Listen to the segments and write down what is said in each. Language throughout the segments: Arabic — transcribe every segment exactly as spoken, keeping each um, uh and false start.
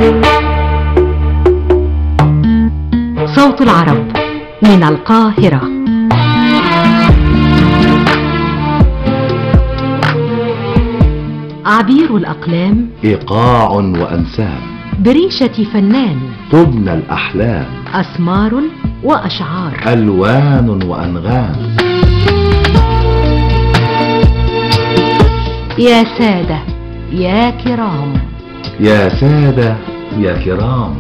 صوت العرب من القاهرة. عبير الأقلام، إيقاع وأنساب، بريشة فنان تبنى الأحلام، أسمار وأشعار، ألوان وأنغام. يا سادة يا كرام، يا سادة يا كرام.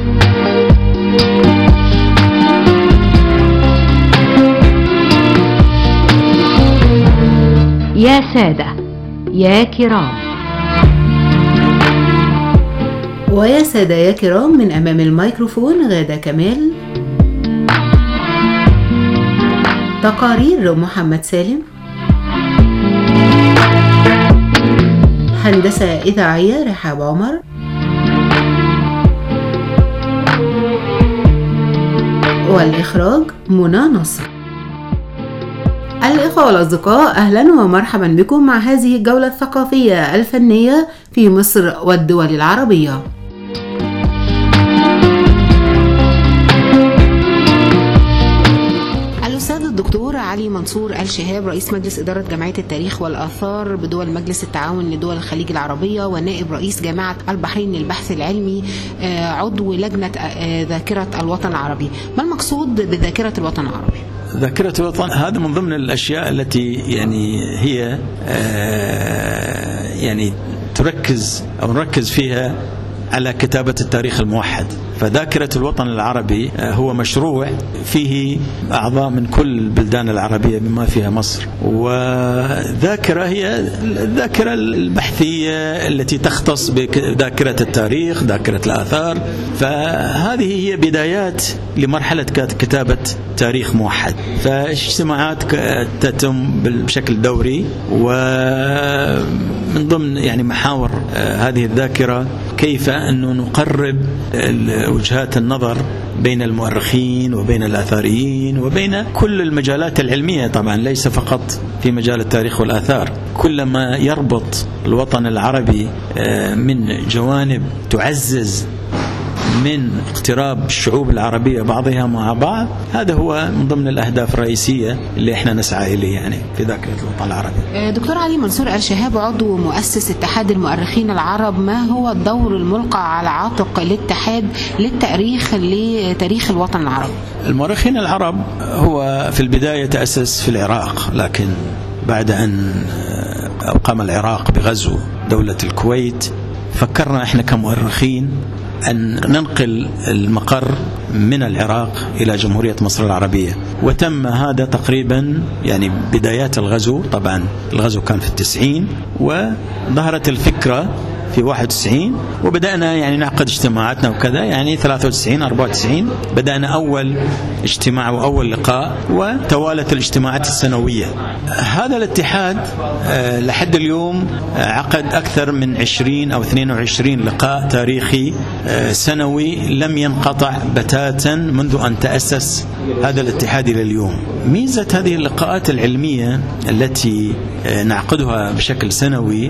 يا سادة يا كرام. ويا سادة يا كرام، من أمام الميكروفون غادة كمال. تقارير محمد سالم، هندسة إذاعية رحاب عمر، والإخراج منى نصر. الإخوة والأصدقاء، أهلا ومرحبا بكم مع هذه الجولة الثقافية الفنية في مصر والدول العربية. الأستاذ الدكتور علي منصور الشهاب، رئيس مجلس إدارة جمعية التاريخ والآثار بدول مجلس التعاون لدول الخليج العربية، ونائب رئيس جامعة البحرين للبحث العلمي، عضو لجنة ذاكرة الوطن العربي. ما المقصود بذاكرة الوطن العربي؟ ذاكرة الوطن هذا من ضمن الأشياء التي يعني هي يعني تركز أو نركز فيها على كتابة التاريخ الموحد. فذاكرة الوطن العربي هو مشروع فيه أعضاء من كل البلدان العربية بما فيها مصر، وذاكرة هي الذاكرة البحثية التي تختص بذاكرة التاريخ، ذاكرة الآثار. فهذه هي بدايات لمرحلة كتابة تاريخ موحد. فاجتماعات تتم بشكل دوري، ومن ضمن يعني محاور هذه الذاكرة كيف أنه نقرب وجهات النظر بين المؤرخين وبين الآثاريين وبين كل المجالات العلمية، طبعا ليس فقط في مجال التاريخ والآثار. كلما يربط الوطن العربي من جوانب تعزز من اقتراب الشعوب العربية بعضها مع بعض، هذا هو من ضمن الأهداف الرئيسية اللي احنا نسعى إليه يعني في ذاكرة الوطن العربي. دكتور علي منصور الشهاب، عضو مؤسس اتحاد المؤرخين العرب، ما هو الدور الملقى على عاتق الاتحاد للتاريخ لتاريخ الوطن العربي؟ المؤرخين العرب هو في البداية تأسس في العراق، لكن بعد أن قام العراق بغزو دولة الكويت فكرنا احنا كمؤرخين أن ننقل المقر من العراق إلى جمهورية مصر العربية، وتم هذا تقريبا يعني بدايات الغزو. طبعا الغزو كان في التسعين، وظهرت الفكرة في واحد وتسعين، وبدأنا يعني نعقد اجتماعاتنا وكذا. يعني ثلاثة وتسعين أربعة وتسعين بدأنا أول اجتماع وأول لقاء، وتوالت الاجتماعات السنوية. هذا الاتحاد لحد اليوم عقد أكثر من عشرين أو اثنين وعشرين لقاء تاريخي سنوي لم ينقطع بتاتا منذ أن تأسس هذا الاتحاد إلى اليوم. ميزة هذه اللقاءات العلمية التي نعقدها بشكل سنوي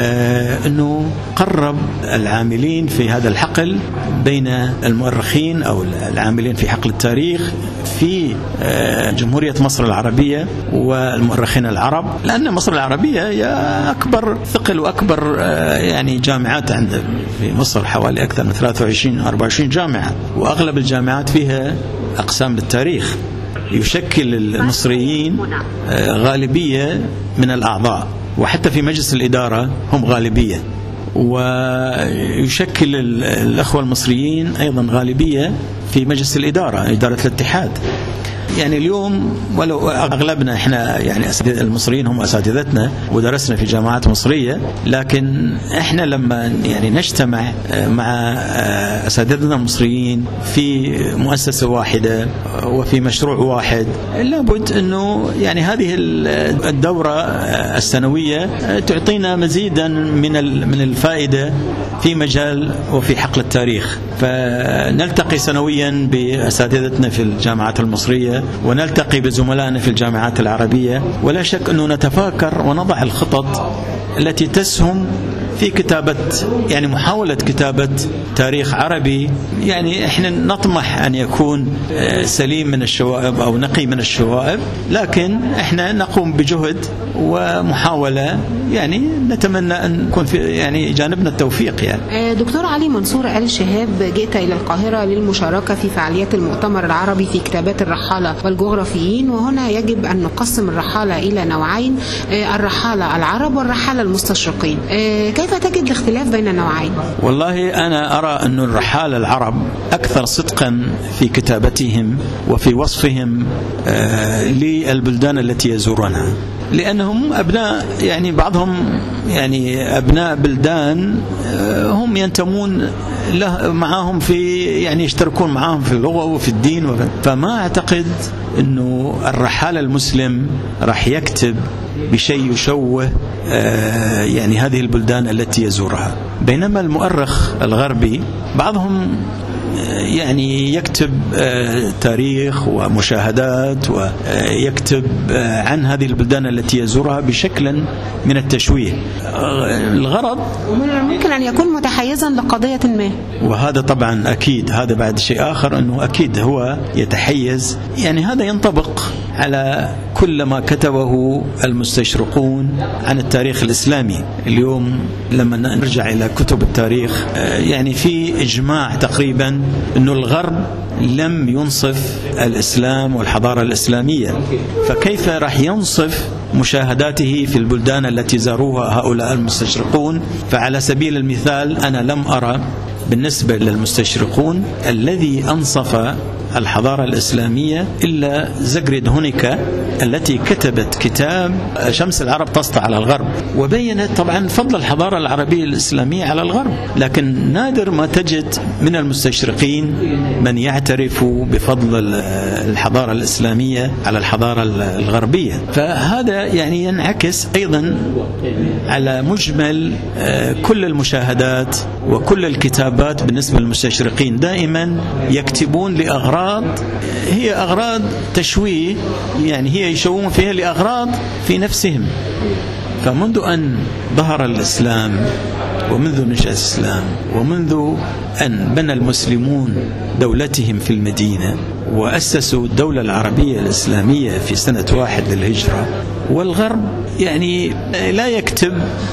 أنه قرب العاملين في هذا الحقل بين المؤرخين أو العاملين في حقل التاريخ في جمهورية مصر العربية والمؤرخين العرب، لأن مصر العربية هي أكبر ثقل وأكبر يعني جامعات عند في مصر، حوالي أكثر من ثلاثة وعشرين أربعة وعشرين جامعة، وأغلب الجامعات فيها أقسام للتاريخ. يشكل المصريين غالبية من الأعضاء، وحتى في مجلس الإدارة هم غالبية، ويشكل الأخوة المصريين أيضا غالبية في مجلس الإدارة، إدارة الاتحاد. يعني اليوم ولو أغلبنا إحنا يعني المصريين هم أساتذتنا ودرسنا في جامعات مصرية، لكن إحنا لما يعني نجتمع مع أساتذتنا المصريين في مؤسسة واحدة وفي مشروع واحد، لابد أنه يعني هذه الدورة السنوية تعطينا مزيدا من من الفائدة في مجال وفي حقل التاريخ. فنلتقي سنويا بأساتذتنا في الجامعات المصرية، ونلتقي بزملائنا في الجامعات العربية، ولا شك أنه نتفاكر ونضع الخطط التي تسهم في كتابة يعني محاولة كتابة تاريخ عربي يعني احنا نطمح أن يكون سليم من الشوائب أو نقي من الشوائب، لكن احنا نقوم بجهد ومحاولة يعني نتمنى أن يكون في يعني جانبنا التوفيق. يعني دكتور علي منصور آل شهاب، جئت إلى القاهرة للمشاركة في فعاليات المؤتمر العربي في كتابات الرحالة والجغرافيين، وهنا يجب أن نقسم الرحالة إلى نوعين، الرحالة العرب والرحالة المستشرقين. كيف تجد الاختلاف بين النوعين؟ والله أنا أرى أن الرحالة العرب أكثر صدقا في كتابتهم وفي وصفهم للبلدان التي يزورونها، لأنهم أبناء يعني بعضهم يعني أبناء بلدان هم ينتمون له معهم في يعني يشتركون معهم في اللغة وفي الدين، فما أعتقد أنه الرحالة المسلم راح يكتب بشيء يشوه يعني هذه البلدان التي يزورها، بينما المؤرخ الغربي بعضهم يعني يكتب تاريخ ومشاهدات ويكتب عن هذه البلدان التي يزورها بشكل من التشويه. الغرض ممكن أن يكون متحيزا لقضية ما، وهذا طبعا أكيد هذا بعد شيء آخر، أنه أكيد هو يتحيز. يعني هذا ينطبق على كل ما كتبه المستشرقون عن التاريخ الإسلامي. اليوم لما نرجع إلى كتب التاريخ يعني في إجماع تقريبا أنه الغرب لم ينصف الإسلام والحضارة الإسلامية، فكيف راح ينصف مشاهداته في البلدان التي زاروها هؤلاء المستشرقون؟ فعلى سبيل المثال أنا لم أرى بالنسبة للمستشرقون الذي أنصف الحضارة الإسلامية إلا زغريد هونيكا التي كتبت كتاب شمس العرب تسطع على الغرب، وبينت طبعا فضل الحضارة العربية الإسلامية على الغرب، لكن نادر ما تجد من المستشرقين من يعترف بفضل الحضارة الإسلامية على الحضارة الغربية. فهذا يعني ينعكس أيضا على مجمل كل المشاهدات وكل الكتابات بالنسبة للمستشرقين، دائما يكتبون لأغراض هي أغراض تشويه، يعني هي يشوون فيها لأغراض في نفسهم. فمنذ أن ظهر الإسلام ومنذ نشأة الإسلام ومنذ أن بنى المسلمون دولتهم في المدينة وأسسوا الدولة العربية الإسلامية في سنة واحد للهجرة، والغرب يعني لا يكتب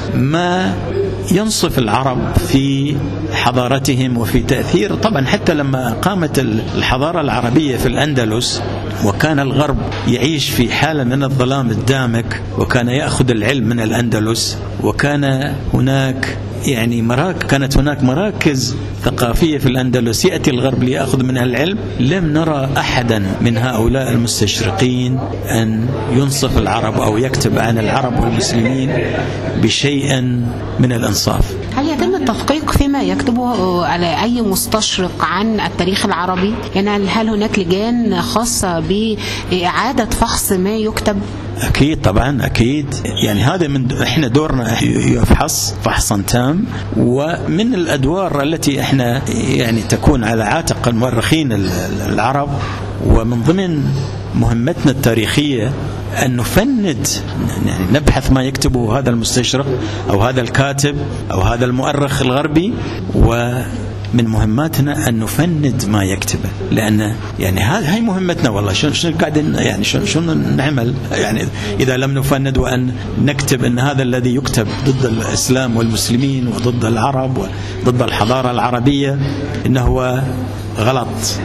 ما ينصف العرب في حضارتهم وفي تأثير. طبعا حتى لما قامت الحضارة العربية في الأندلس وكان الغرب يعيش في حالة من الظلام الدامك وكان يأخذ العلم من الأندلس، وكان هناك يعني مراك كانت هناك مراكز ثقافية في الأندلس يأتي الغرب ليأخذ منها العلم، لم نرى أحدا من هؤلاء المستشرقين أن ينصف العرب أو يكتب عن العرب والمسلمين بشيء من الإنصاف. هل يتم التدقيق فيما يكتبه على أي مستشرق عن التاريخ العربي؟ يعني هل هناك لجان خاصة بإعادة فحص ما يكتب؟ أكيد طبعا أكيد، يعني هذا من إحنا دورنا يفحص فحصا تام، ومن الأدوار التي إحنا يعني تكون على عاتق المؤرخين العرب، ومن ضمن مهمتنا التاريخية أن نفند يعني نبحث ما يكتبه هذا المستشرق أو هذا الكاتب أو هذا المؤرخ الغربي، ومن مهماتنا أن نفند ما يكتبه، لأن يعني هذه هي مهمتنا. والله شو شو قاعدين يعني شو شو نعمل يعني إذا لم نفند وأن نكتب أن هذا الذي يكتب ضد الإسلام والمسلمين وضد العرب وضد الحضارة العربية إنه هو غلط،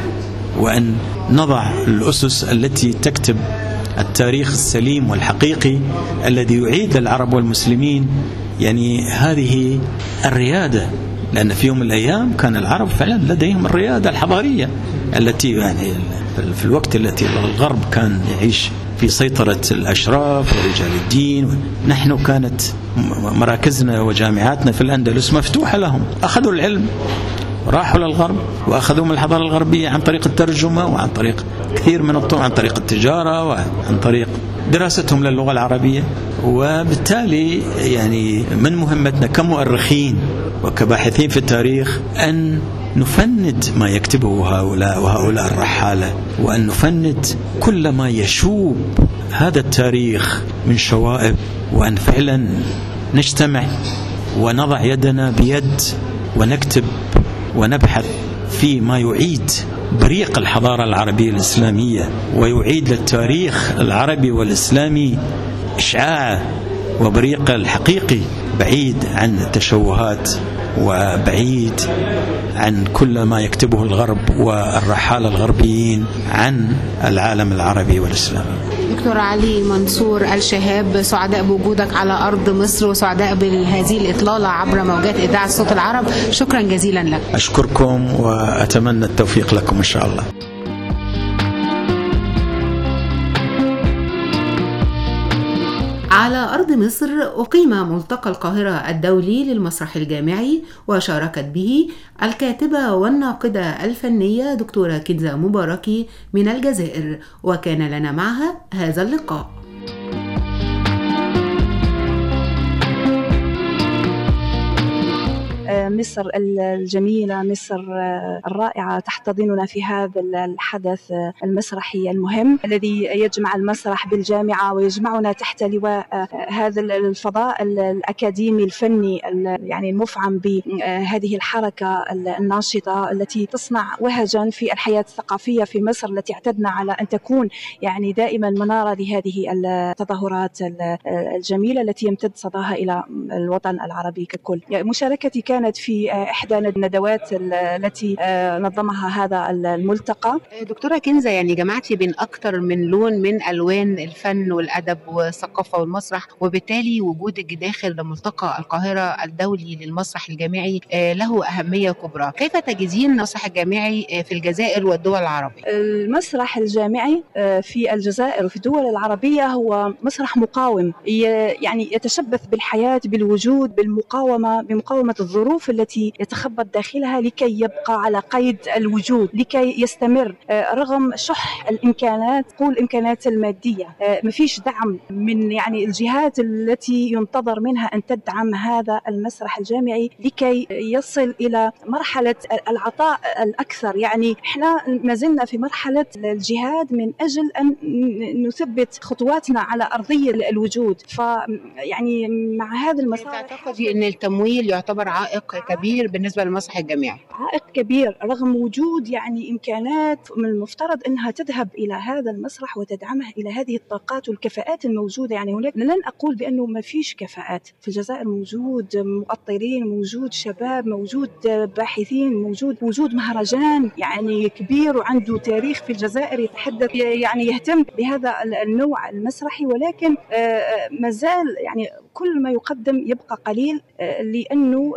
وأن نضع الأسس التي تكتب التاريخ السليم والحقيقي الذي يعيد العرب والمسلمين يعني هذه الريادة، لأن في يوم من الأيام كان العرب فعلا لديهم الريادة الحضارية التي يعني في الوقت التي الغرب كان يعيش في سيطرة الأشراف ورجال الدين. نحن كانت مراكزنا وجامعاتنا في الأندلس مفتوحة لهم، أخذوا العلم راحوا للغرب وأخذوا من الحضارة الغربية عن طريق الترجمة وعن طريق كثير من الطرق، عن طريق التجارة وعن طريق دراستهم للغة العربية. وبالتالي يعني من مهمتنا كمؤرخين وكباحثين في التاريخ أن نفند ما يكتبه هؤلاء وهؤلاء الرحالة، وأن نفند كل ما يشوب هذا التاريخ من شوائب، وأن فعلا نجتمع ونضع يدنا بيد ونكتب ونبحث في ما يعيد بريق الحضارة العربية الإسلامية ويعيد للتاريخ العربي والإسلامي إشعاعه وبريقه الحقيقي، بعيد عن التشوهات وبعيد عن كل ما يكتبه الغرب والرحالة الغربيين عن العالم العربي والإسلامي. دكتور علي منصور الشهاب، سعداء بوجودك على أرض مصر وسعداء بهذه الإطلالة عبر موجات إذاعة صوت العرب. شكرا جزيلا لك. أشكركم وأتمنى التوفيق لكم إن شاء الله. على أرض مصر أقيم ملتقى القاهرة الدولي للمسرح الجامعي، وشاركت به الكاتبة والناقدة الفنية دكتورة كنزة مباركي من الجزائر، وكان لنا معها هذا اللقاء. مصر الجميلة، مصر الرائعة تحتضننا في هذا الحدث المسرحي المهم الذي يجمع المسرح بالجامعة ويجمعنا تحت لواء هذا الفضاء الأكاديمي الفني يعني المفعم بهذه الحركة الناشطة التي تصنع وهجا في الحياة الثقافية في مصر، التي اعتدنا على أن تكون يعني دائما منارة لهذه التظاهرات الجميلة التي يمتد صداها إلى الوطن العربي ككل. مشاركتي كانت في إحدى الندوات التي نظمها هذا الملتقى. دكتورة كنزة، يعني جمعتي بين أكثر من لون من ألوان الفن والأدب والثقافة والمسرح، وبالتالي وجودك داخل ملتقى القاهرة الدولي للمسرح الجامعي له أهمية كبرى. كيف تجدين المسرح الجامعي في الجزائر والدول العربية؟ المسرح الجامعي في الجزائر وفي الدول العربية هو مسرح مقاوم، يعني يتشبث بالحياة، بالوجود، بالمقاومة، بمقاومة الظروف التي يتخبط داخلها لكي يبقى على قيد الوجود، لكي يستمر رغم شح الإمكانات، قول الإمكانات المادية. ما فيش دعم من يعني الجهات التي ينتظر منها أن تدعم هذا المسرح الجامعي لكي يصل إلى مرحلة العطاء الأكثر. يعني إحنا ما زلنا في مرحلة الجهاد من أجل أن نثبت خطواتنا على أرضية الوجود. فيعني مع هذا المسار تعتقدي أن التمويل يعتبر عائق كبير بالنسبة للمسرح الجامعي؟ عائق كبير رغم وجود يعني إمكانات من المفترض أنها تذهب إلى هذا المسرح وتدعمه إلى هذه الطاقات والكفاءات الموجودة. يعني هناك لن أقول بأنه ما فيش كفاءات في الجزائر، موجود مؤطرين، موجود شباب، موجود باحثين، موجود وجود مهرجان يعني كبير وعنده تاريخ في الجزائر يتحدث يعني يهتم بهذا النوع المسرحي، ولكن ما زال يعني كل ما يقدم يبقى قليل، لأنه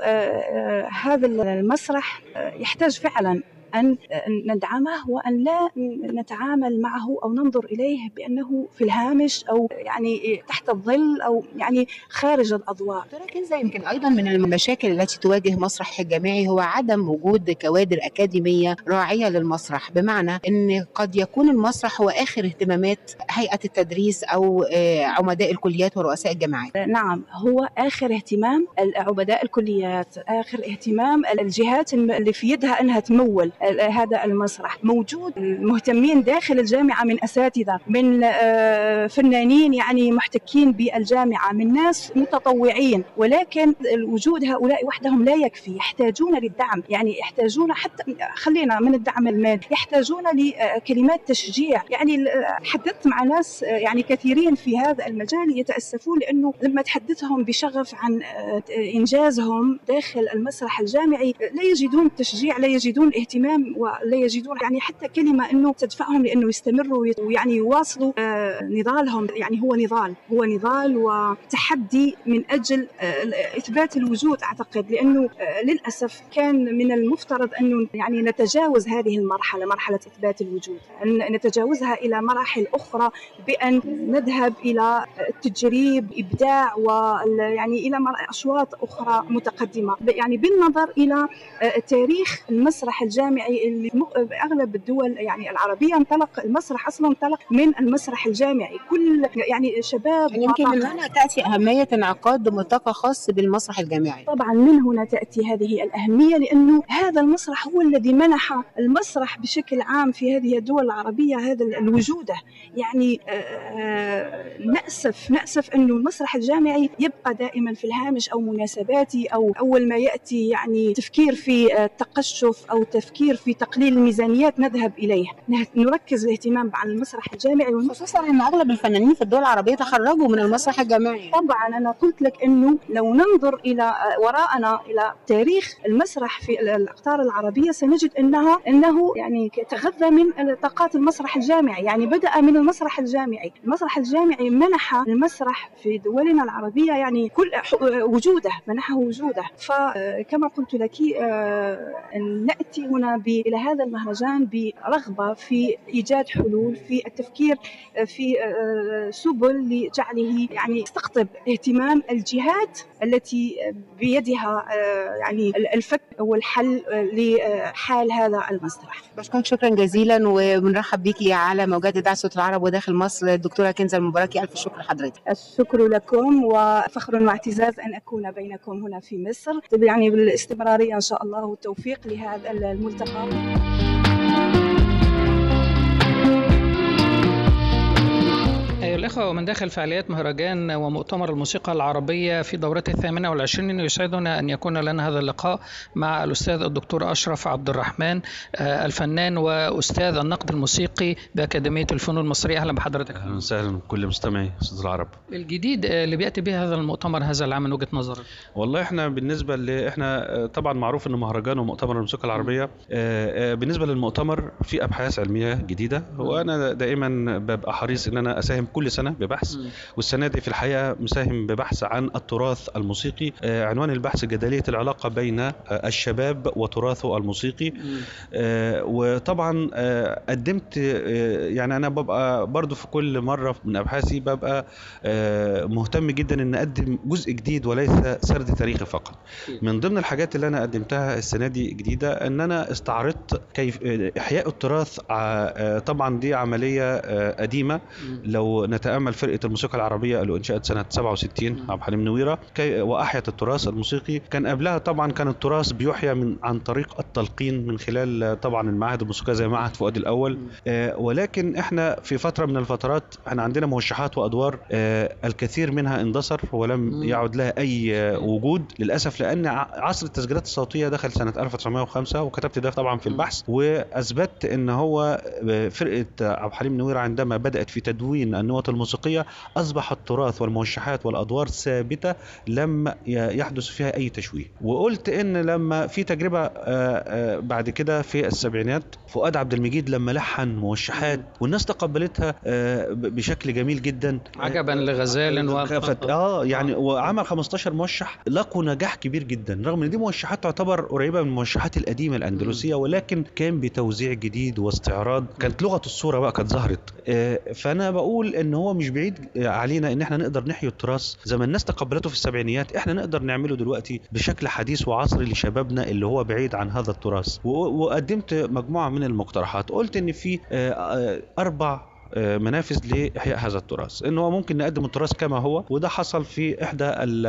هذا المسرح يحتاج فعلا أن ندعمه وأن لا نتعامل معه أو ننظر إليه بأنه في الهامش أو يعني تحت الظل أو يعني خارج الأضواء. دكتورة كنزة، يمكن أيضا من المشاكل التي تواجه مسرح الجامعي هو عدم وجود كوادر أكاديمية راعية للمسرح، بمعنى أن قد يكون المسرح هو آخر اهتمامات هيئة التدريس أو عمداء الكليات ورؤساء الجامعات. نعم، هو آخر اهتمام عمداء الكليات، آخر اهتمام الجهات اللي في يدها أنها تمول هذا المسرح. موجود مهتمين داخل الجامعة من أساتذة، من فنانين يعني محتكين بالجامعة، من ناس متطوعين، ولكن وجود هؤلاء وحدهم لا يكفي، يحتاجون للدعم، يعني يحتاجون حتى خلينا من الدعم المادي، يحتاجون لكلمات تشجيع. يعني حدثت مع ناس يعني كثيرين في هذا المجال يتأسفون لأنه لما تحدثهم بشغف عن إنجازهم داخل المسرح الجامعي لا يجدون تشجيع، لا يجدون اهتمام، ولا يجدون يعني حتى كلمة أنه تدفعهم لأنه يستمروا ويعني يواصلوا نضالهم. يعني هو نضال، هو نضال وتحدي من أجل إثبات الوجود أعتقد، لأنه للأسف كان من المفترض أنه يعني نتجاوز هذه المرحلة، مرحلة إثبات الوجود، أن نتجاوزها إلى مراحل أخرى بأن نذهب إلى التجريب، إبداع، ويعني إلى أشواط أخرى متقدمة. يعني بالنظر إلى تاريخ المسرح الجامعي الجامعي اللي أغلب الدول يعني العربية انطلق المسرح أصلا انطلق من المسرح الجامعي. كل يعني شباب يمكن من هنا تأتي أهمية انعقاد ملتقى خاص بالمسرح الجامعي. طبعا من هنا تأتي هذه الأهمية، لأنه هذا المسرح هو الذي منح المسرح بشكل عام في هذه الدول العربية هذا الوجوده. يعني نأسف نأسف أنه المسرح الجامعي يبقى دائما في الهامش أو مناسباتي، أو أول ما يأتي يعني تفكير في التقشف أو تفكير في تقليل الميزانيات نذهب إليه. نركز الاهتمام على المسرح الجامعي، خصوصا أن أغلب الفنانين في الدول العربية تخرجوا من المسرح الجامعي. طبعا أنا قلت لك أنه لو ننظر إلى وراءنا إلى تاريخ المسرح في الأقطار العربية سنجد أنها أنه يعني تغذى من طاقات المسرح الجامعي. يعني بدأ من المسرح الجامعي. المسرح الجامعي منح المسرح في دولنا العربية يعني كل وجوده، منحه وجوده. فكما قلت لك أن نأتي هنا إلى هذا المهرجان برغبة في إيجاد حلول، في التفكير في سبل لجعله يعني يستقطب اهتمام الجهات التي بيدها يعني الفك والحل لحال هذا المسرح. بشكرك شكرا جزيلا، وبنرحب بيكي على موجات إذاعة صوت العرب وداخل مصر الدكتورة كنزة المباركي. ألف شكر لحضرتك. الشكر لكم، وفخر واعتزاز أن أكون بينكم هنا في مصر، يعني بالاستمرارية إن شاء الله والتوفيق لهذا الملتقى. أيها الأخوة، ومن داخل فعاليات مهرجان ومؤتمر الموسيقى العربية في دورته الثامنة والعشرين، يسعدنا أن يكون لنا هذا اللقاء مع الأستاذ الدكتور أشرف عبد الرحمن، الفنان وأستاذ النقد الموسيقي بأكاديمية الفنون المصرية. أهلا بحضرتك. أهلا وسهلا بكل مستمعي صوت العرب. الجديد اللي بيأتي به هذا المؤتمر هذا العام من وجهة نظرك؟ والله احنا بالنسبة ل احنا طبعا معروف أنه مهرجان ومؤتمر الموسيقى العربية. بالنسبة للمؤتمر في أبحاث علمية جديدة، وأنا دائما ببقى حريص أن أنا أساهم كل سنة ببحث، والسنة دي في الحقيقة مساهم ببحث عن التراث الموسيقي. عنوان البحث جدلية العلاقة بين الشباب وتراثه الموسيقي. وطبعا قدمت يعني أنا ببقى برضو في كل مرة من أبحاثي ببقى مهتم جدا أن أقدم جزء جديد وليس سرد تاريخي فقط. من ضمن الحاجات اللي أنا قدمتها السنة دي جديدة أن أنا استعرضت كيف إحياء التراث. طبعا دي عملية قديمة، لو نتأمل فرقة الموسيقى العربية اللي انشأت سنة سبعة وستين عبد الحليم نويرة وأحيت التراث الموسيقي. كان قبلها طبعا كان التراث بيحيى من عن طريق التلقين من خلال طبعا المعاهد الموسيقية زي معهد فؤاد الأول. آه ولكن احنا في فترة من الفترات احنا عندنا موشحات وأدوار آه الكثير منها اندثر ولم يعد لها أي آه وجود للأسف، لأن عصر التسجيلات الصوتية دخل سنة ألف وتسعمائة وخمسة، وكتبت ده طبعا في البحث، وأثبت ان هو فرقة عبد الحليم نويرة عندما بدأت في تدوين النوت الموسيقية أصبح التراث والموشحات والأدوار ثابتة لم يحدث فيها أي تشويه. وقلت إن لما في تجربة بعد كده في السبعينات فؤاد عبد المجيد لما لحن موشحات والناس تقبلتها بشكل جميل جدا عجبا لغزال وخفت اه يعني وعمل خمستاشر موشح لقوا نجاح كبير جدا، رغم ان دي موشحات تعتبر قريبة من الموشحات القديمة الأندلسية، ولكن كان بتوزيع جديد واستعراض، كانت لغة الصورة بقى كانت ظهرت. فأنا بقول ان هو مش بعيد علينا ان احنا نقدر نحيي التراث زي ما الناس تقبلته في السبعينيات، احنا نقدر نعمله دلوقتي بشكل حديث وعصري لشبابنا اللي هو بعيد عن هذا التراث. وقدمت مجموعة من المقترحات، قلت ان في اربع منافذ لإحياء هذا التراث، انه هو ممكن نقدم التراث كما هو، وده حصل في احدى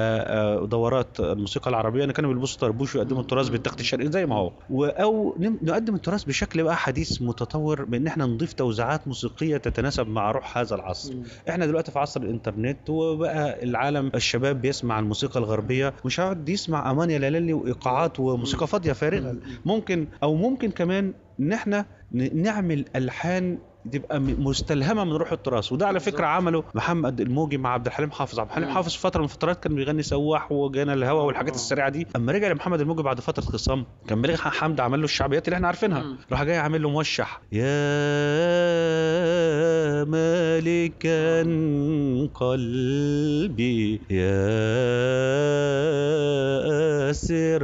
دورات الموسيقى العربيه ان كانوا بيلبسوا طربوش ويقدموا التراث بالتخت الشرقي زي ما هو، او نقدم التراث بشكل بقى حديث متطور بان احنا نضيف توزيعات موسيقيه تتناسب مع روح هذا العصر. م. احنا دلوقتي في عصر الانترنت، وبقى العالم الشباب بيسمع الموسيقى الغربيه، مش هيقعد يسمع امان يا لالي وايقاعات وموسيقى فاضيه فارغه. ممكن او ممكن كمان ان احنا نعمل الحان تبقى مستلهمه من روح التراث، وده على فكره عمله محمد الموجي مع عبد الحليم حافظ. عبد الحليم حافظ في فتره من الفترات كان بيغني سواح وجانا الهوى والحاجات السريعه دي، اما رجع لمحمد الموجي بعد فتره خصام كان بليغ حمد عمل له الشعبيات اللي احنا عارفينها، راح جاي عامل له موشح يا مالكا قلبي يا اسر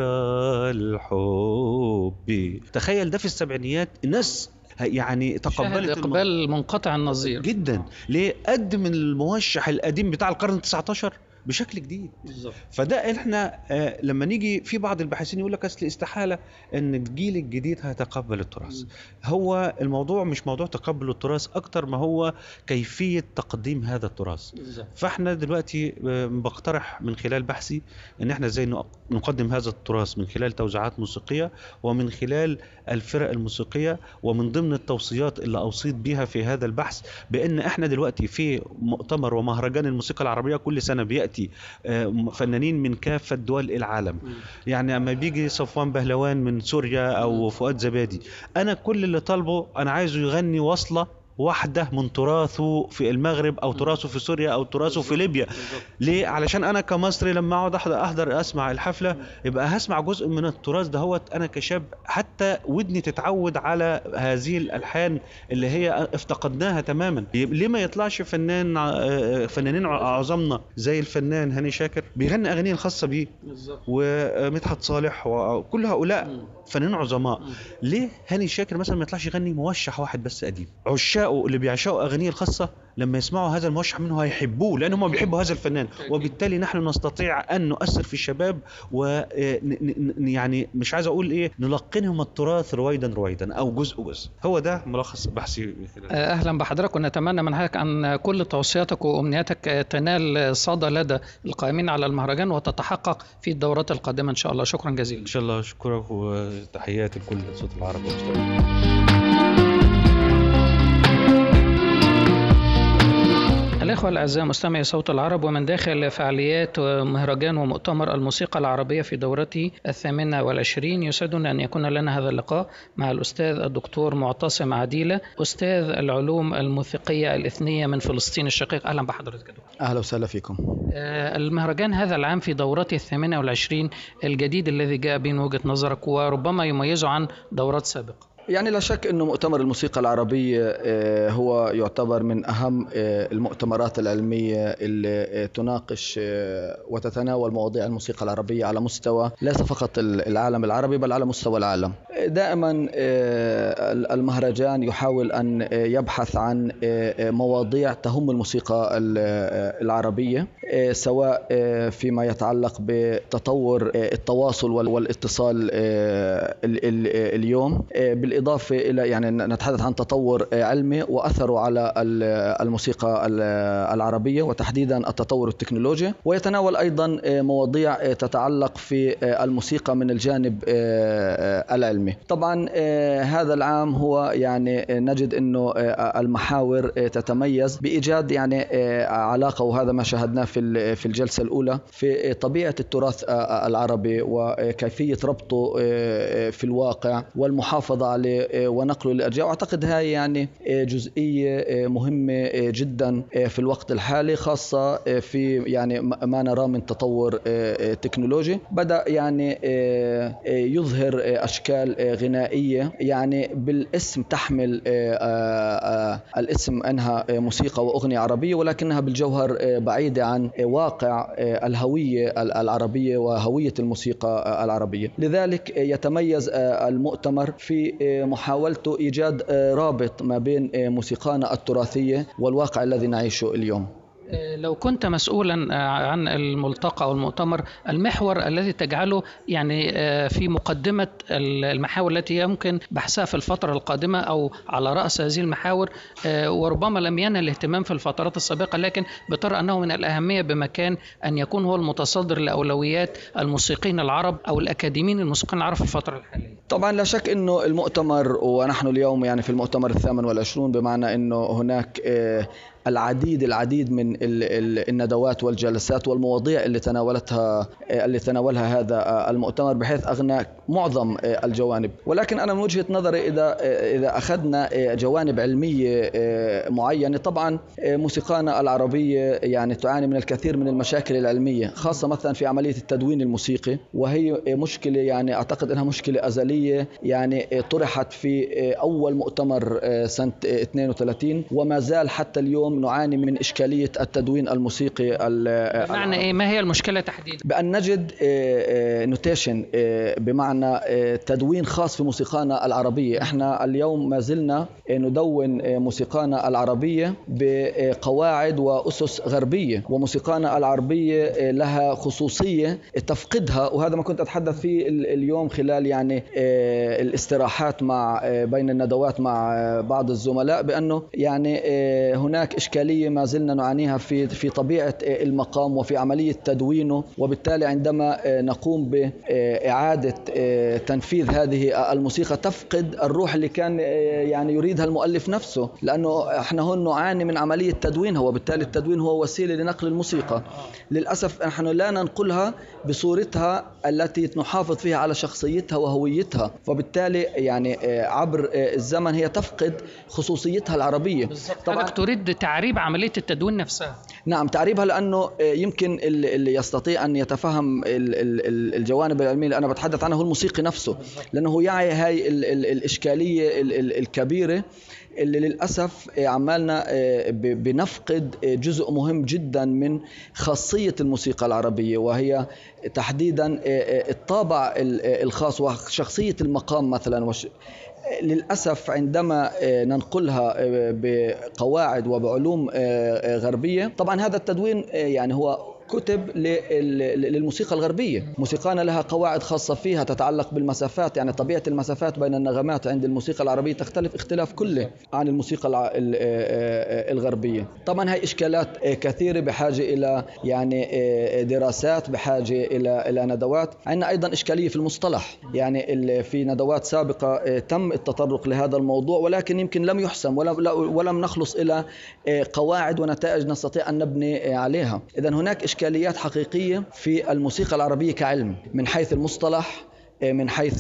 الحب. تخيل ده في السبعينيات الناس يعني تقبلت اقبال منقطع النظير جدا. ليه؟ قدم الموشح القديم بتاع القرن التسعتاشر بشكل جديد. بالظبط. فده احنا آه لما نيجي في بعض الباحثين يقول لك اصل استحاله ان الجيل الجديد هيتقبل التراث. هو الموضوع مش موضوع تقبل التراث اكتر ما هو كيفيه تقديم هذا التراث. بالزبط. فاحنا دلوقتي آه بقترح من خلال بحثي ان احنا ازاي نقدم هذا التراث من خلال توزيعات موسيقيه ومن خلال الفرق الموسيقيه، ومن ضمن التوصيات اللي اوصيت بها في هذا البحث بان احنا دلوقتي في مؤتمر ومهرجان الموسيقى العربيه كل سنه بياتي فنانين من كافه دول العالم. يعني اما بيجي صفوان بهلوان من سوريا او فؤاد زبادي، انا كل اللي طالبه انا عايزه يغني وصله واحدة من تراثه في المغرب او تراثه في سوريا او تراثه في ليبيا. ليه؟ علشان انا كمصري لما اقعد احضر, أحضر اسمع الحفلة يبقى هسمع جزء من التراث ده. هو انا كشاب حتى ودني تتعود على هذه الالحان اللي هي افتقدناها تماما. ليه ما يطلعش فنان فنانين عظمنا زي الفنان هاني شاكر بيغني اغانيه الخاصة بيه، ومدحت صالح وكل هؤلاء فنانين عظماء. ليه هاني شاكر مثلا ما يطلعش يغني موشح واحد بس قديم؟ عشاقه اللي بيعشقوا اغانيه الخاصه لما يسمعوا هذا الموشح منه هيحبوه، لان هم بيحبوا هذا الفنان. وبالتالي نحن نستطيع ان نؤثر في الشباب، ويعني مش عايز اقول ايه، نلقنهم التراث رويدا رويدا او جزء جزء. هو ده ملخص بحثي. اهلا بحضرتك، ونتمنى من حضرتك ان كل توصياتك وامنياتك تنال صدى لدى القائمين على المهرجان وتتحقق في الدورات القادمه ان شاء الله. شكرا جزيلا. ان شاء الله. اشكرك وتحياتي لكل صوت العرب. الإخوة الأعزاء مستمعي صوت العرب، ومن داخل فعاليات مهرجان ومؤتمر الموسيقى العربية في دورته الثامنة والعشرين، يسعدنا أن يكون لنا هذا اللقاء مع الأستاذ الدكتور معتصم عديلة، أستاذ العلوم الموسيقية الإثنية من فلسطين الشقيق. أهلا بحضرتك. أهلا وسهلا فيكم. المهرجان هذا العام في دورته الثامنة والعشرين، الجديد الذي جاء به من وجهة نظرك وربما يميزه عن دورات سابقة؟ يعني لا شك أنه مؤتمر الموسيقى العربية هو يعتبر من أهم المؤتمرات العلمية اللي تناقش وتتناول مواضيع الموسيقى العربية على مستوى ليس فقط العالم العربي بل على مستوى العالم. دائما المهرجان يحاول أن يبحث عن مواضيع تهم الموسيقى العربية، سواء فيما يتعلق بتطور التواصل والاتصال اليوم، بالإضافة إلى يعني نتحدث عن تطور علمي وأثره على الموسيقى العربية وتحديدا التطور التكنولوجي، ويتناول أيضا مواضيع تتعلق في الموسيقى من الجانب العلمي. طبعا هذا العام هو يعني نجد أنه المحاور تتميز بإيجاد يعني علاقة، وهذا ما شاهدناه في في الجلسة الأولى، في طبيعة التراث العربي وكيفية ربطه في الواقع والمحافظة عليه ونقله للأرجاء. وأعتقد هاي يعني جزئية مهمة جدا في الوقت الحالي، خاصة في يعني ما نرى من تطور تكنولوجي. بدأ يعني يظهر أشكال غنائية يعني بالاسم تحمل الاسم أنها موسيقى وأغنية عربية، ولكنها بالجوهر بعيدة عن واقع الهوية العربية وهوية الموسيقى العربية. لذلك يتميز المؤتمر في محاولته إيجاد رابط ما بين موسيقانا التراثية والواقع الذي نعيشه اليوم. لو كنت مسؤولا عن الملتقى أو المؤتمر، المحور الذي تجعله يعني في مقدمة المحاور التي يمكن بحثها في الفترة القادمة أو على رأس هذه المحاور، وربما لم ينل الاهتمام في الفترات السابقة، لكن بترى أنه من الأهمية بمكان أن يكون هو المتصدر لأولويات الموسيقيين العرب أو الأكاديميين الموسيقيين العرب في الفترة الحالية؟ طبعا لا شك أنه المؤتمر، ونحن اليوم يعني في المؤتمر الثامن والعشرون، بمعنى أنه هناك العديد العديد من الندوات والجلسات والمواضيع اللي تناولتها اللي تناولها هذا المؤتمر بحيث أغنى معظم الجوانب. ولكن أنا من وجهة نظري إذا إذا أخذنا جوانب علمية معينة، طبعا موسيقانا العربية يعني تعاني من الكثير من المشاكل العلمية، خاصة مثلا في عملية التدوين الموسيقي، وهي مشكلة يعني أعتقد أنها مشكلة أزلية يعني طرحت في أول مؤتمر سنة اثنين وثلاثين، وما زال حتى اليوم اليوم نعاني من إشكالية التدوين الموسيقي. بمعنى إيه؟ ما هي المشكلة تحديدا؟ بأن نجد نوتيشن بمعنى تدوين خاص في موسيقانا العربية. احنا اليوم ما زلنا ندون موسيقانا العربية بقواعد وأسس غربية، وموسيقانا العربية لها خصوصية تفقدها، وهذا ما كنت أتحدث فيه اليوم خلال يعني الاستراحات مع بين الندوات مع بعض الزملاء، بأنه يعني هناك إشكالية ما زلنا نعانيها في في طبيعة المقام وفي عملية تدوينه، وبالتالي عندما نقوم بإعادة تنفيذ هذه الموسيقى تفقد الروح اللي كان يعني يريدها المؤلف نفسه، لأنه احنا هون نعاني من عملية تدوينها، وبالتالي التدوين هو وسيلة لنقل الموسيقى. للأسف نحن لا ننقلها بصورتها التي نحافظ فيها على شخصيتها وهويتها، وبالتالي يعني عبر الزمن هي تفقد خصوصيتها العربية. طبعا تريد تعريب عملية التدوين نفسها. نعم، تعريبها، لأنه يمكن اللي يستطيع أن يتفهم الجوانب العلمية اللي أنا بتحدث عنها هو الموسيقي نفسه، لأنه يعي هاي الإشكالية الكبيرة اللي للأسف عمالنا بنفقد جزء مهم جدا من خاصية الموسيقى العربية، وهي تحديدا الطابع الخاص وشخصية المقام مثلا. وش للأسف عندما ننقلها بقواعد وبعلوم غربية، طبعا هذا التدوين يعني هو كتب للموسيقى الغربية. موسيقانا لها قواعد خاصة فيها تتعلق بالمسافات، يعني طبيعة المسافات بين النغمات عند الموسيقى العربية تختلف اختلاف كله عن الموسيقى الغربية. طبعا هاي إشكالات كثيرة بحاجة إلى يعني دراسات، بحاجة إلى إلى ندوات. عندنا أيضا إشكالية في المصطلح، يعني في ندوات سابقة تم التطرق لهذا الموضوع، ولكن يمكن لم يحسم ولم نخلص إلى قواعد ونتائج نستطيع أن نبني عليها. إذن هناك إشكاليات حقيقية في الموسيقى العربية كعلم، من حيث المصطلح، من حيث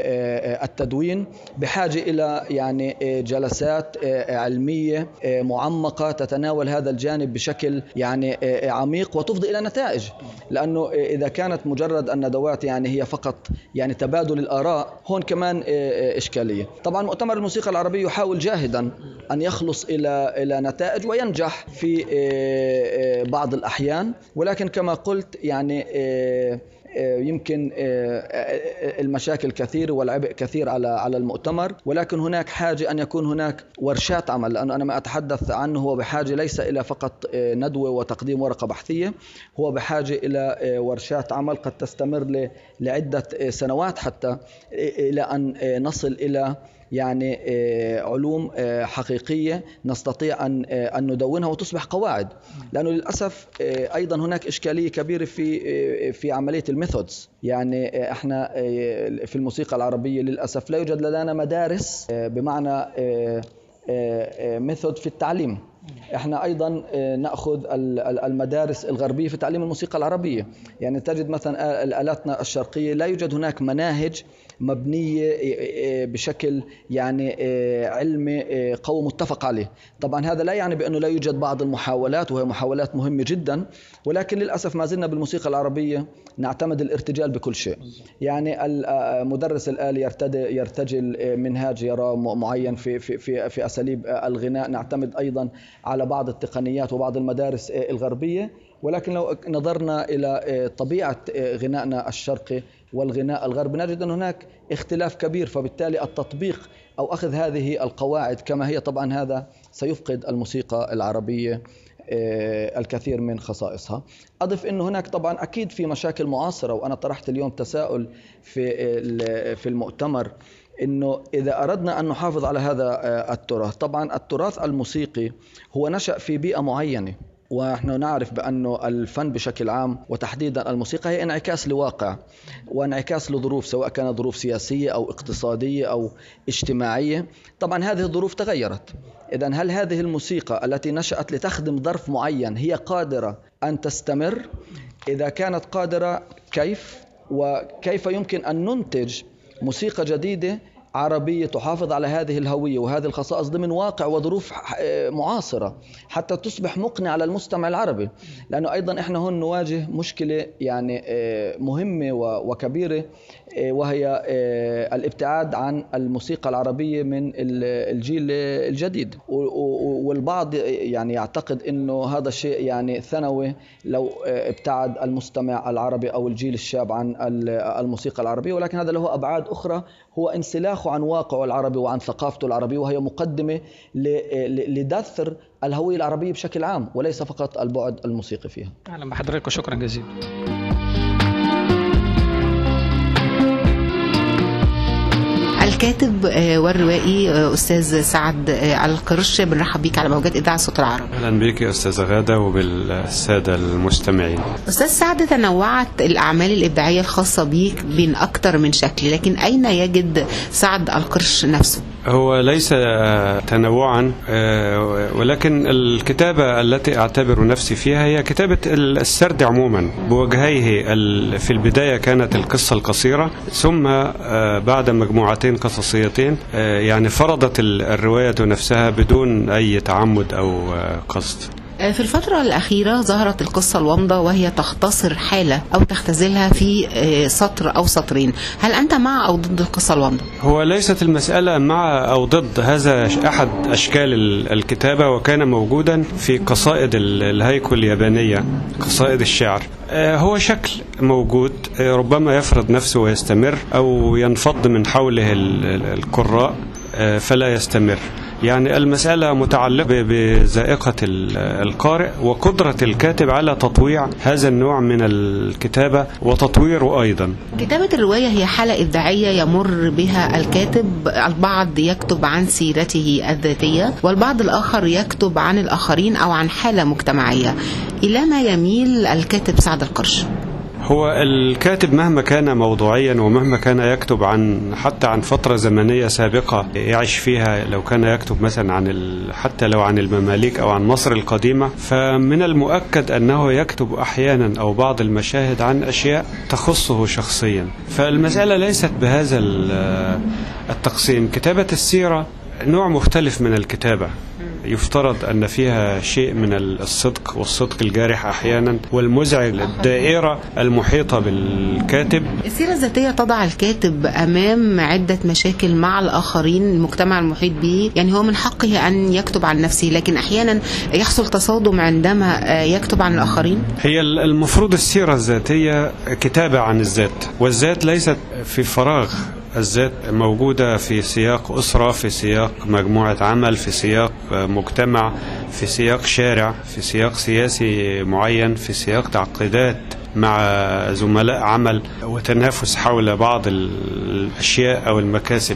التدوين، بحاجة إلى يعني جلسات علمية معمقة تتناول هذا الجانب بشكل يعني عميق وتفضي إلى نتائج. لأنه إذا كانت مجرد الندوات يعني هي فقط يعني تبادل الآراء، هون كمان إشكالية. طبعا مؤتمر الموسيقى العربية يحاول جاهدا أن يخلص إلى إلى نتائج وينجح في بعض الأحيان، ولكن كما قلت يعني يمكن المشاكل كثير والعبء كثير على على المؤتمر، ولكن هناك حاجة أن يكون هناك ورشات عمل، لأنه أنا ما أتحدث عنه هو بحاجة ليس إلى فقط ندوة وتقديم ورقة بحثية، هو بحاجة إلى ورشات عمل قد تستمر لعدة سنوات حتى إلى أن نصل إلى يعني علوم حقيقية نستطيع أن أن ندونها وتصبح قواعد. لأنه للأسف أيضا هناك إشكالية كبيرة في في عملية الميثودز. يعني احنا في الموسيقى العربية للأسف لا يوجد لدينا مدارس بمعنى ميثود في التعليم. احنا ايضا ناخذ المدارس الغربيه في تعليم الموسيقى العربيه، يعني تجد مثلا الالاتنا الشرقيه لا يوجد هناك مناهج مبنيه بشكل يعني علمي قوي متفق عليه. طبعا هذا لا يعني بانه لا يوجد بعض المحاولات، وهي محاولات مهمه جدا، ولكن للاسف ما زلنا بالموسيقى العربيه نعتمد الارتجال بكل شيء. يعني المدرس الآلي يرتجل منهاج يرى معين في في في في اساليب الغناء، نعتمد ايضا على بعض التقنيات وبعض المدارس الغربية، ولكن لو نظرنا إلى طبيعة غنائنا الشرقي والغناء الغربي نجد أن هناك اختلاف كبير، فبالتالي التطبيق أو أخذ هذه القواعد كما هي طبعا هذا سيفقد الموسيقى العربية الكثير من خصائصها. أضف أنه هناك طبعا أكيد في مشاكل معاصرة، وأنا طرحت اليوم تساؤل في في المؤتمر إنه إذا أردنا أن نحافظ على هذا التراث، طبعا التراث الموسيقي هو نشأ في بيئة معينة، ونحن نعرف بأنه الفن بشكل عام وتحديدا الموسيقى هي انعكاس لواقع وانعكاس لظروف، سواء كانت ظروف سياسية أو اقتصادية أو اجتماعية. طبعا هذه الظروف تغيرت. إذن هل هذه الموسيقى التي نشأت لتخدم ظرف معين هي قادرة أن تستمر؟ إذا كانت قادرة كيف؟ وكيف يمكن أن ننتج موسيقى جديدة عربية تحافظ على هذه الهوية وهذه الخصائص ضمن واقع وظروف معاصرة حتى تصبح مقنعة للمستمع العربي. لأنه أيضا إحنا هون نواجه مشكلة يعني مهمة وكبيرة، وهي الابتعاد عن الموسيقى العربية من الجيل الجديد، والبعض يعني يعتقد إنه هذا الشيء يعني ثانوي لو ابتعد المستمع العربي أو الجيل الشاب عن الموسيقى العربية، ولكن هذا له أبعاد أخرى، هو انسلاخه عن واقعه العربي وعن ثقافته العربية، وهي مقدمة لدثر الهوية العربية بشكل عام وليس فقط البعد الموسيقي فيها. أهلا بحضرتك وشكرا جزيلا. الكاتب والروائي أستاذ سعد القرش، بنرحب بيك على موجات إذاعة صوت العرب. أهلا بيك يا أستاذة غادة وبالسادة المستمعين. أستاذ سعد، تنوعت الأعمال الإبداعية الخاصة بيك بين أكثر من شكل، لكن أين يجد سعد القرش نفسه؟ هو ليس تنوعا، ولكن الكتابة التي أعتبر نفسي فيها هي كتابة السرد عموما بوجهيه. في البداية كانت القصة القصيرة، ثم بعد مجموعتين قصصيتين يعني فرضت الرواية نفسها بدون أي تعمد أو قصد. في الفترة الأخيرة ظهرت القصة الومضة، وهي تختصر حالة أو تختزلها في سطر أو سطرين. هل أنت مع أو ضد القصة الومضة؟ هو ليست المسألة مع أو ضد، هذا أحد أشكال الكتابة، وكان موجودا في قصائد الهايكو اليابانية، قصائد الشعر. هو شكل موجود ربما يفرض نفسه ويستمر، أو ينفض من حوله القراء فلا يستمر. يعني المسألة متعلقة بذائقة القارئ وقدرة الكاتب على تطويع هذا النوع من الكتابة وتطويره أيضا. كتابة الرواية هي حالة إبداعية يمر بها الكاتب، البعض يكتب عن سيرته الذاتية والبعض الآخر يكتب عن الآخرين أو عن حالة مجتمعية. إلى ما يميل الكاتب سعد القرش؟ هو الكاتب مهما كان موضوعيا ومهما كان يكتب عن حتى عن فترة زمنية سابقة يعيش فيها، لو كان يكتب مثلا عن ال... حتى لو عن المماليك أو عن مصر القديمة، فمن المؤكد أنه يكتب أحيانا أو بعض المشاهد عن أشياء تخصه شخصيا. فالمسألة ليست بهذا التقسيم. كتابة السيرة نوع مختلف من الكتابة، يفترض أن فيها شيء من الصدق والصدق الجارح أحيانا والمزعج، الدائرة المحيطة بالكاتب. السيرة الذاتية تضع الكاتب أمام عدة مشاكل مع الآخرين، المجتمع المحيط به، يعني هو من حقه أن يكتب عن نفسه، لكن أحيانا يحصل تصادم عندما يكتب عن الآخرين. هي المفروض السيرة الذاتية كتابة عن الذات، والذات ليست في فراغ، الذات موجودة في سياق أسرة، في سياق مجموعة عمل، في سياق مجتمع، في سياق شارع، في سياق سياسي معين، في سياق تعقيدات مع زملاء عمل وتنافس حول بعض الأشياء أو المكاسب.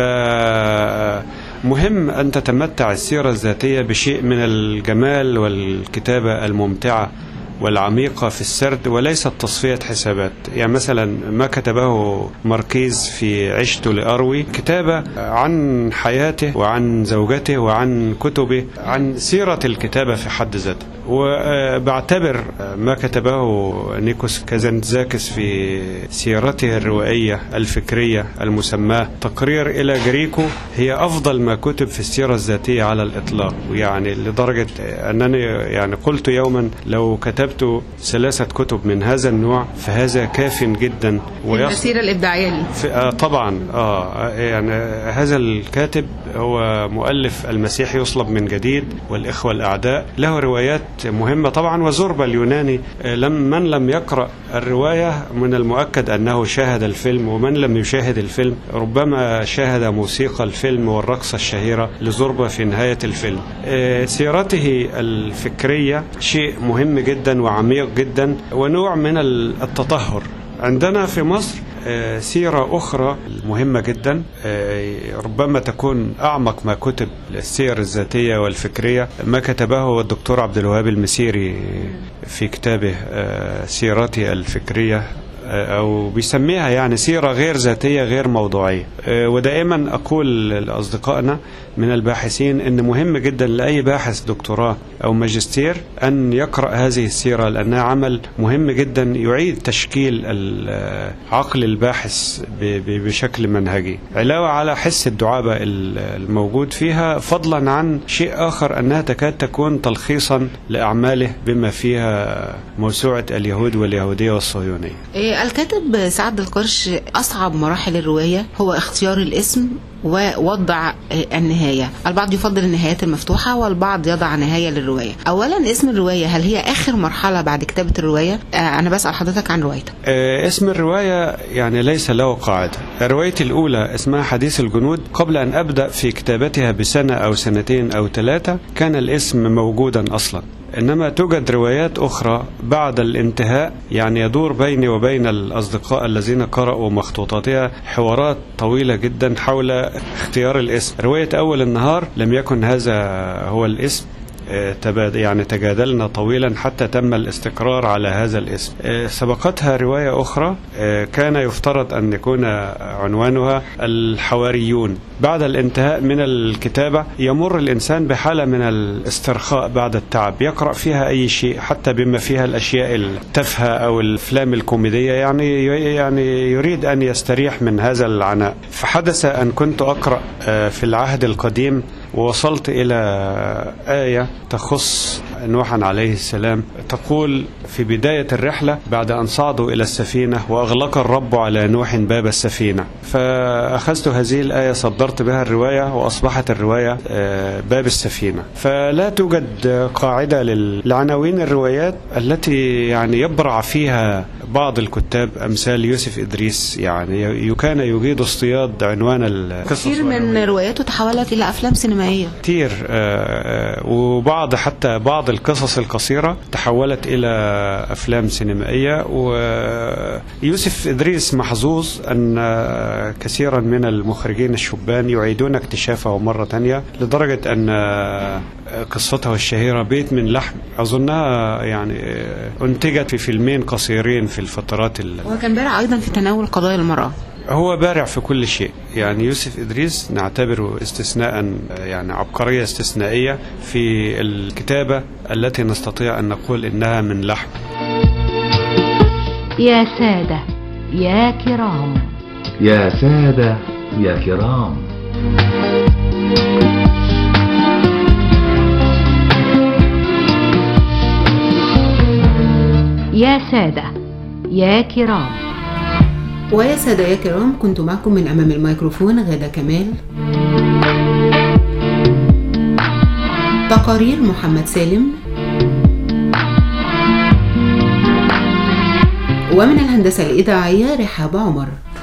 فمهم أن تتمتع السيرة الذاتية بشيء من الجمال والكتابة الممتعة والعميقة في السرد، وليست تصفية حسابات. يعني مثلا ما كتبه ماركيز في عشت لأروي، كتابة عن حياته وعن زوجته وعن كتبه، عن سيرة الكتابة في حد ذاته. وبعتبر ما كتبه نيكوس كازانتزاكس في سيرته الروائية الفكرية المسماة تقرير إلى جريكو هي أفضل ما كتب في السيرة الذاتية على الإطلاق. يعني لدرجة أنني يعني قلت يوما لو كتبت ثلاثة كتب من هذا النوع فهذا كاف جدا. السيرة الإبداعية لي آه طبعا آه يعني هذا الكاتب هو مؤلف المسيح يصلب من جديد والإخوة الأعداء، له روايات مهمة طبعا، وزربة اليوناني. لم من لم يقرأ الرواية من المؤكد أنه شاهد الفيلم، ومن لم يشاهد الفيلم ربما شاهد موسيقى الفيلم والرقصة الشهيرة لزربة في نهاية الفيلم. سيرته الفكرية شيء مهم جدا وعميق جدا ونوع من التطهر. عندنا في مصر سيرة أخرى مهمة جدا، ربما تكون أعمق ما كتب السير الذاتية والفكرية، ما كتبه الدكتور عبد الوهاب المسيري في كتابه سيرته الفكرية أو بيسميها يعني سيرة غير ذاتية غير موضوعية. ودائما أقول لأصدقائنا من الباحثين إن مهم جدا لأي باحث دكتوراه أو ماجستير أن يقرأ هذه السيرة، لأنها عمل مهم جدا يعيد تشكيل عقل الباحث بشكل منهجي، علاوة على حس الدعابة الموجود فيها، فضلا عن شيء آخر أنها تكاد تكون تلخيصا لأعماله بما فيها موسوعة اليهود واليهودية والصهيونية. الكاتب سعد القرش أصعب مراحل الرواية هو اختيار الاسم ووضع النهاية. البعض يفضل النهايات المفتوحة والبعض يضع نهاية للرواية. أولا اسم الرواية، هل هي آخر مرحلة بعد كتابة الرواية؟ أنا بسأل حضرتك عن روايتك. اسم الرواية يعني ليس له قاعدة. روايتي الأولى اسمها حديث الجنود. قبل أن أبدأ في كتابتها بسنة أو سنتين أو ثلاثة كان الاسم موجودا أصلا، إنما توجد روايات أخرى بعد الانتهاء، يعني يدور بيني وبين الأصدقاء الذين قرأوا مخطوطاتها حوارات طويلة جدا حول اختيار الاسم. رواية أول النهار لم يكن هذا هو الاسم، يعني تجادلنا طويلا حتى تم الاستقرار على هذا الاسم. سبقتها رواية أخرى كان يفترض أن يكون عنوانها الحواريون. بعد الانتهاء من الكتابة يمر الإنسان بحالة من الاسترخاء بعد التعب، يقرأ فيها أي شيء حتى بما فيها الأشياء التافهة أو الأفلام الكوميدية، يعني يعني يريد أن يستريح من هذا العناء. فحدث أن كنت أقرأ في العهد القديم ووصلت إلى آية تخص نوحا عليه السلام، تقول في بداية الرحلة بعد أن صعدوا إلى السفينة وأغلق الرب على نوح باب السفينة، فأخذت هذه الآية صدرت بها الرواية وأصبحت الرواية باب السفينة. فلا توجد قاعدة للعناوين الروايات التي يعني يبرع فيها بعض الكتاب أمثال يوسف إدريس، يعني كان يجيد اصطياد عنوان القصص. كثير من رواياته تحولت إلى أفلام سينمائية كتير، وبعض حتى بعض القصص القصيرة تحولت إلى أفلام سينمائية. ويوسف إدريس محظوظ أن كثيرا من المخرجين الشبان يعيدون اكتشافه مرة تانية، لدرجة أن قصته الشهيرة بيت من لحم أظنها يعني أنتجت في فيلمين قصيرين في الفترات. وكان بارع أيضا في تناول قضايا المرأة. هو بارع في كل شيء، يعني يوسف إدريس نعتبره استثناء، يعني عبقرية استثنائية في الكتابة التي نستطيع أن نقول إنها من لحم. يا سادة يا كرام، يا سادة يا كرام، يا سادة يا كرام. ويا سادة يا كرام، كنت معكم من أمام الميكروفون غادة كمال. تقارير محمد سالم، ومن الهندسة الإذاعية رحاب عمر.